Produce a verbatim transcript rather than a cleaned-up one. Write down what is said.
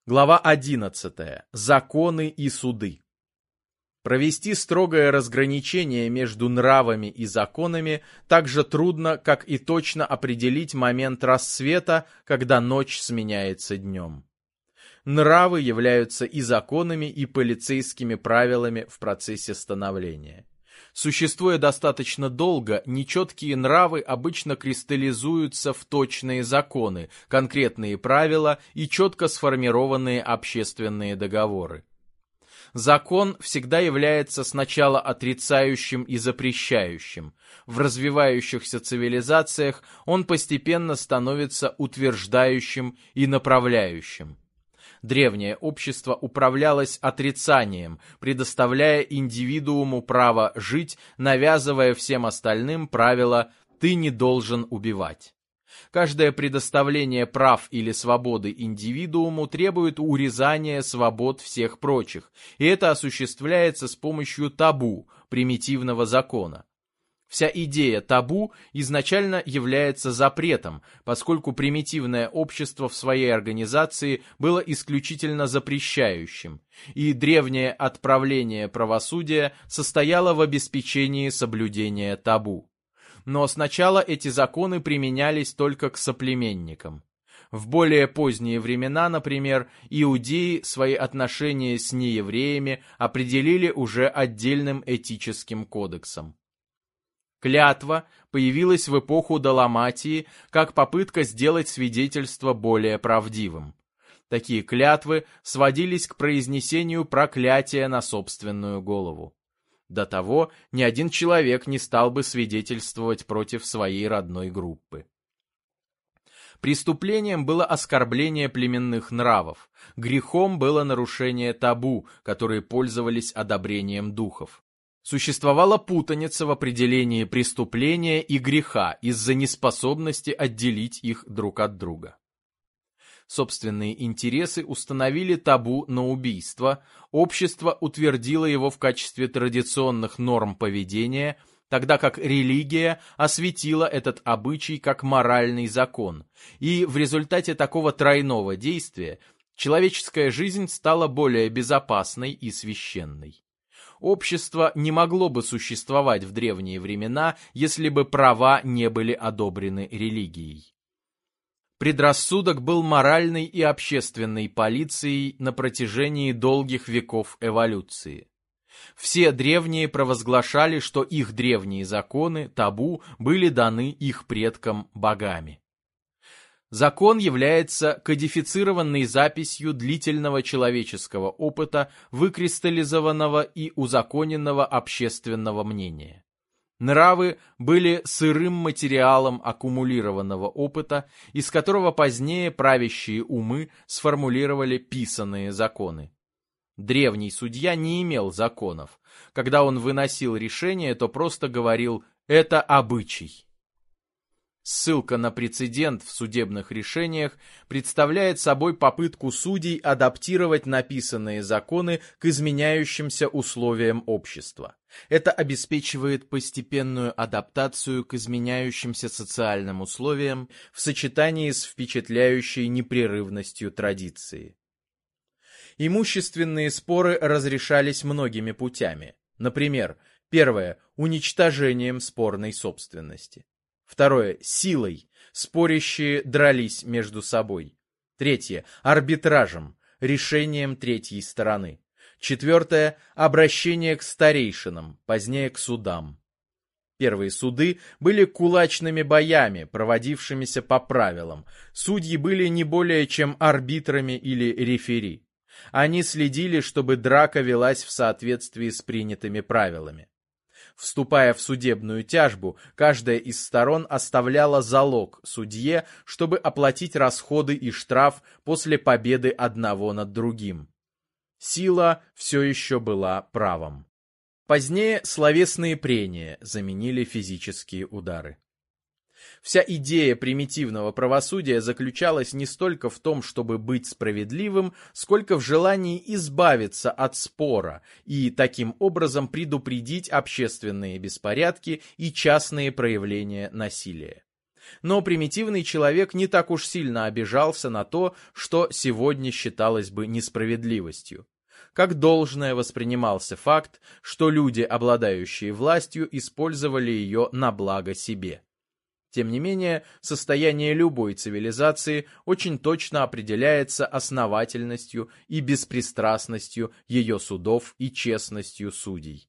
Глава одиннадцатая. Законы и суды. Провести строгое разграничение между нравами и законами так же трудно, как и точно определить момент рассвета, когда ночь сменяется днем. Нравы являются и законами, и полицейскими правилами в процессе становления. Существуя достаточно долго, нечеткие нравы обычно кристаллизуются в точные законы, конкретные правила и четко сформированные общественные договоры. Закон всегда является сначала отрицающим и запрещающим. В развивающихся цивилизациях он постепенно становится утверждающим и направляющим. Древнее общество управлялось отрицанием, предоставляя индивидууму право жить, навязывая всем остальным правило «ты не должен убивать». Каждое предоставление прав или свободы индивидууму требует урезания свобод всех прочих, и это осуществляется с помощью табу, примитивного закона. Вся идея табу изначально является запретом, поскольку примитивное общество в своей организации было исключительно запрещающим, и древнее отправление правосудия состояло в обеспечении соблюдения табу. Но сначала эти законы применялись только к соплеменникам. В более поздние времена, например, иудеи свои отношения с неевреями определили уже отдельным этическим кодексом. Клятва появилась в эпоху Даламатии как попытка сделать свидетельство более правдивым. Такие клятвы сводились к произнесению проклятия на собственную голову. До того ни один человек не стал бы свидетельствовать против своей родной группы. Преступлением было оскорбление племенных нравов, грехом было нарушение табу, которые пользовались одобрением духов. Существовала путаница в определении преступления и греха из-за неспособности отделить их друг от друга. Собственные интересы установили табу на убийство, общество утвердило его в качестве традиционных норм поведения, тогда как религия осветила этот обычай как моральный закон, и в результате такого тройного действия человеческая жизнь стала более безопасной и священной. Общество не могло бы существовать в древние времена, если бы права не были одобрены религией. Предрассудок был моральной и общественной полицией на протяжении долгих веков эволюции. Все древние провозглашали, что их древние законы, табу, были даны их предкам богами. Закон является кодифицированной записью длительного человеческого опыта, выкристаллизованного и узаконенного общественного мнения. Нравы были сырым материалом аккумулированного опыта, из которого позднее правящие умы сформулировали писанные законы. Древний судья не имел законов. Когда он выносил решение, то просто говорил «это обычай». Ссылка на прецедент в судебных решениях представляет собой попытку судей адаптировать написанные законы к изменяющимся условиям общества. Это обеспечивает постепенную адаптацию к изменяющимся социальным условиям в сочетании с впечатляющей непрерывностью традиции. Имущественные споры разрешались многими путями. Например, первое – уничтожением спорной собственности. Второе – силой. Спорящие дрались между собой. Третье – арбитражем, решением третьей стороны. Четвертое – обращение к старейшинам, позднее к судам. Первые суды были кулачными боями, проводившимися по правилам. Судьи были не более чем арбитрами или рефери. Они следили, чтобы драка велась в соответствии с принятыми правилами. Вступая в судебную тяжбу, каждая из сторон оставляла залог судье, чтобы оплатить расходы и штраф после победы одного над другим. Сила все еще была правом. Позднее словесные прения заменили физические удары. Вся идея примитивного правосудия заключалась не столько в том, чтобы быть справедливым, сколько в желании избавиться от спора и таким образом предупредить общественные беспорядки и частные проявления насилия. Но примитивный человек не так уж сильно обижался на то, что сегодня считалось бы несправедливостью. Как должное воспринимался факт, что люди, обладающие властью, использовали ее на благо себе. Тем не менее, состояние любой цивилизации очень точно определяется основательностью и беспристрастностью ее судов и честностью судей.